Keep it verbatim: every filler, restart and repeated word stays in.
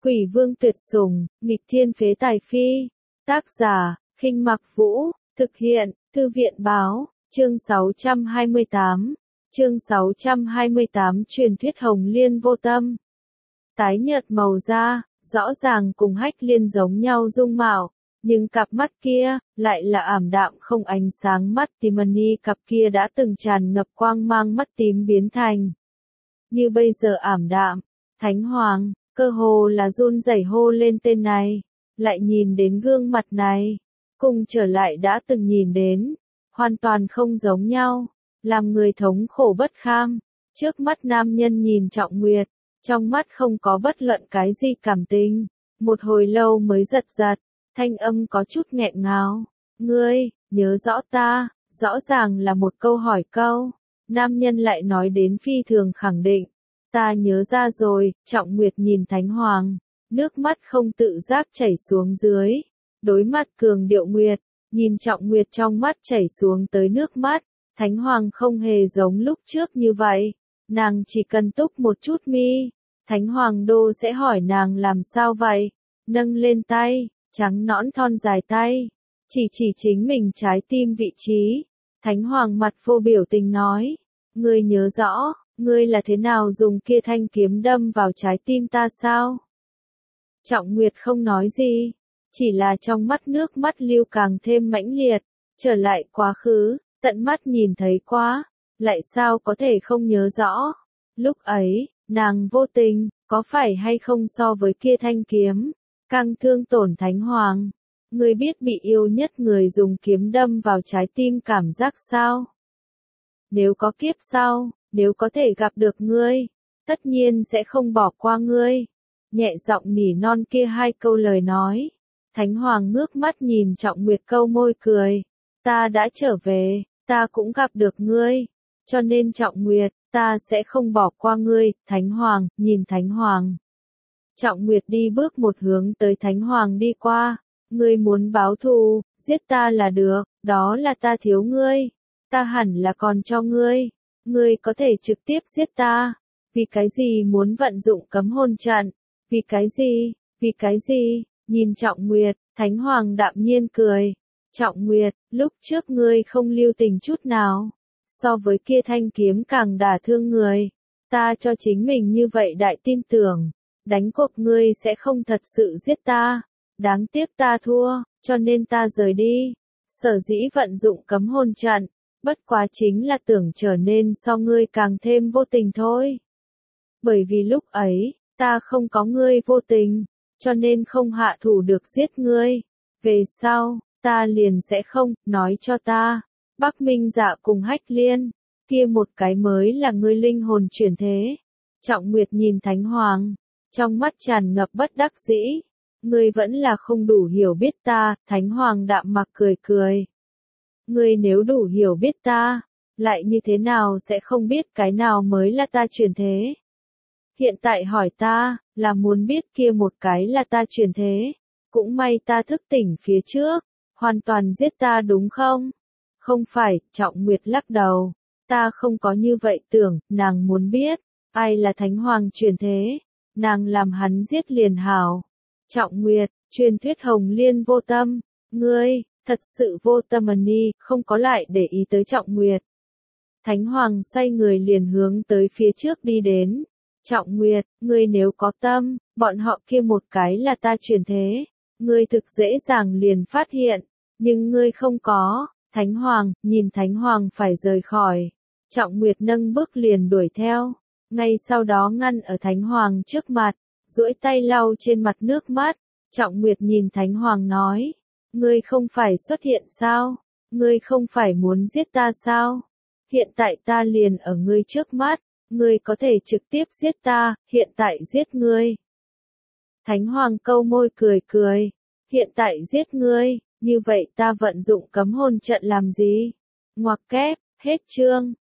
Quỷ vương tuyệt sủng, nghịch thiên phế tài phi. Tác giả, Khinh Mặc Vũ, thực hiện, Thư viện báo, chương sáu trăm hai mươi tám. Chương sáu trăm hai mươi tám truyền thuyết Hồng Liên vô tâm. Tái nhợt màu da, rõ ràng cùng Hách Liên giống nhau dung mạo, nhưng cặp mắt kia, lại là ảm đạm không ánh sáng mắt Timony cặp kia đã từng tràn ngập quang mang mắt tím biến thành. Như bây giờ ảm đạm, Thánh Hoàng, cơ hồ là run rẩy hô lên tên này, lại nhìn đến gương mặt này, cùng trở lại đã từng nhìn đến, hoàn toàn không giống nhau, làm người thống khổ bất kham. Trước mắt nam nhân nhìn Trọng Nguyệt, trong mắt không có bất luận cái gì cảm tình, một hồi lâu mới giật giật, thanh âm có chút nghẹn ngào. Ngươi, nhớ rõ ta, rõ ràng là một câu hỏi câu, nam nhân lại nói đến phi thường khẳng định. Ta nhớ ra rồi, Trọng Nguyệt nhìn Thánh Hoàng, nước mắt không tự giác chảy xuống dưới, đối mặt cường điệu Nguyệt, nhìn Trọng Nguyệt trong mắt chảy xuống tới nước mắt, Thánh Hoàng không hề giống lúc trước như vậy, nàng chỉ cần túc một chút mi, Thánh Hoàng đô sẽ hỏi nàng làm sao vậy, nâng lên tay, trắng nõn thon dài tay, chỉ chỉ chính mình trái tim vị trí, Thánh Hoàng mặt vô biểu tình nói, ngươi nhớ rõ, ngươi là thế nào dùng kia thanh kiếm đâm vào trái tim ta sao? Trọng Nguyệt không nói gì, chỉ là trong mắt nước mắt lưu càng thêm mãnh liệt, trở lại quá khứ, tận mắt nhìn thấy quá, lại sao có thể không nhớ rõ. Lúc ấy, nàng vô tình, có phải hay không so với kia thanh kiếm, càng thương tổn Thánh Hoàng. Ngươi biết bị yêu nhất người dùng kiếm đâm vào trái tim cảm giác sao? Nếu có kiếp sau, nếu có thể gặp được ngươi, tất nhiên sẽ không bỏ qua ngươi. Nhẹ giọng nỉ non kia hai câu lời nói. Thánh Hoàng ngước mắt nhìn Trọng Nguyệt câu môi cười. Ta đã trở về, ta cũng gặp được ngươi. Cho nên Trọng Nguyệt, ta sẽ không bỏ qua ngươi. Thánh Hoàng, nhìn Thánh Hoàng. Trọng Nguyệt đi bước một hướng tới Thánh Hoàng đi qua. Ngươi muốn báo thù, giết ta là được, đó là ta thiếu ngươi. Ta hẳn là còn cho ngươi. Ngươi có thể trực tiếp giết ta. Vì cái gì muốn vận dụng cấm hồn trận? Vì cái gì? Vì cái gì? Nhìn Trọng Nguyệt, Thánh Hoàng đạm nhiên cười. Trọng Nguyệt, lúc trước ngươi không lưu tình chút nào. So với kia thanh kiếm càng đả thương người. Ta cho chính mình như vậy đại tin tưởng. Đánh cuộc ngươi sẽ không thật sự giết ta. Đáng tiếc ta thua, cho nên ta rời đi. Sở dĩ vận dụng cấm hồn trận. Bất quá chính là tưởng trở nên so ngươi càng thêm vô tình thôi. Bởi vì lúc ấy, ta không có ngươi vô tình, cho nên không hạ thủ được giết ngươi. Về sau, ta liền sẽ không, nói cho ta. Bắc Minh Dạ cùng Hách Liên, kia một cái mới là ngươi linh hồn chuyển thế. Trọng Nguyệt nhìn Thánh Hoàng, trong mắt tràn ngập bất đắc dĩ. Ngươi vẫn là không đủ hiểu biết ta, Thánh Hoàng đạm mặc cười cười. Ngươi nếu đủ hiểu biết ta, lại như thế nào sẽ không biết cái nào mới là ta chuyển thế? Hiện tại hỏi ta, là muốn biết kia một cái là ta chuyển thế. Cũng may ta thức tỉnh phía trước, hoàn toàn giết ta đúng không? Không phải, Trọng Nguyệt lắc đầu. Ta không có như vậy tưởng, nàng muốn biết, ai là Thánh Hoàng chuyển thế. Nàng làm hắn giết liền hảo. Trọng Nguyệt, truyền thuyết Hồng Liên vô tâm, ngươi. Thật sự vô tâm ni, không có lại để ý tới Trọng Nguyệt. Thánh Hoàng xoay người liền hướng tới phía trước đi đến. Trọng Nguyệt, ngươi nếu có tâm, bọn họ kia một cái là ta chuyển thế. Ngươi thực dễ dàng liền phát hiện, nhưng ngươi không có. Thánh Hoàng, nhìn Thánh Hoàng phải rời khỏi. Trọng Nguyệt nâng bước liền đuổi theo. Ngay sau đó ngăn ở Thánh Hoàng trước mặt, duỗi tay lau trên mặt nước mắt. Trọng Nguyệt nhìn Thánh Hoàng nói. Ngươi không phải xuất hiện sao? Ngươi không phải muốn giết ta sao? Hiện tại ta liền ở ngươi trước mắt, ngươi có thể trực tiếp giết ta, hiện tại giết ngươi. Thánh Hoàng câu môi cười cười, hiện tại giết ngươi, như vậy ta vận dụng cấm hồn trận làm gì? Ngoặc kép, hết chương.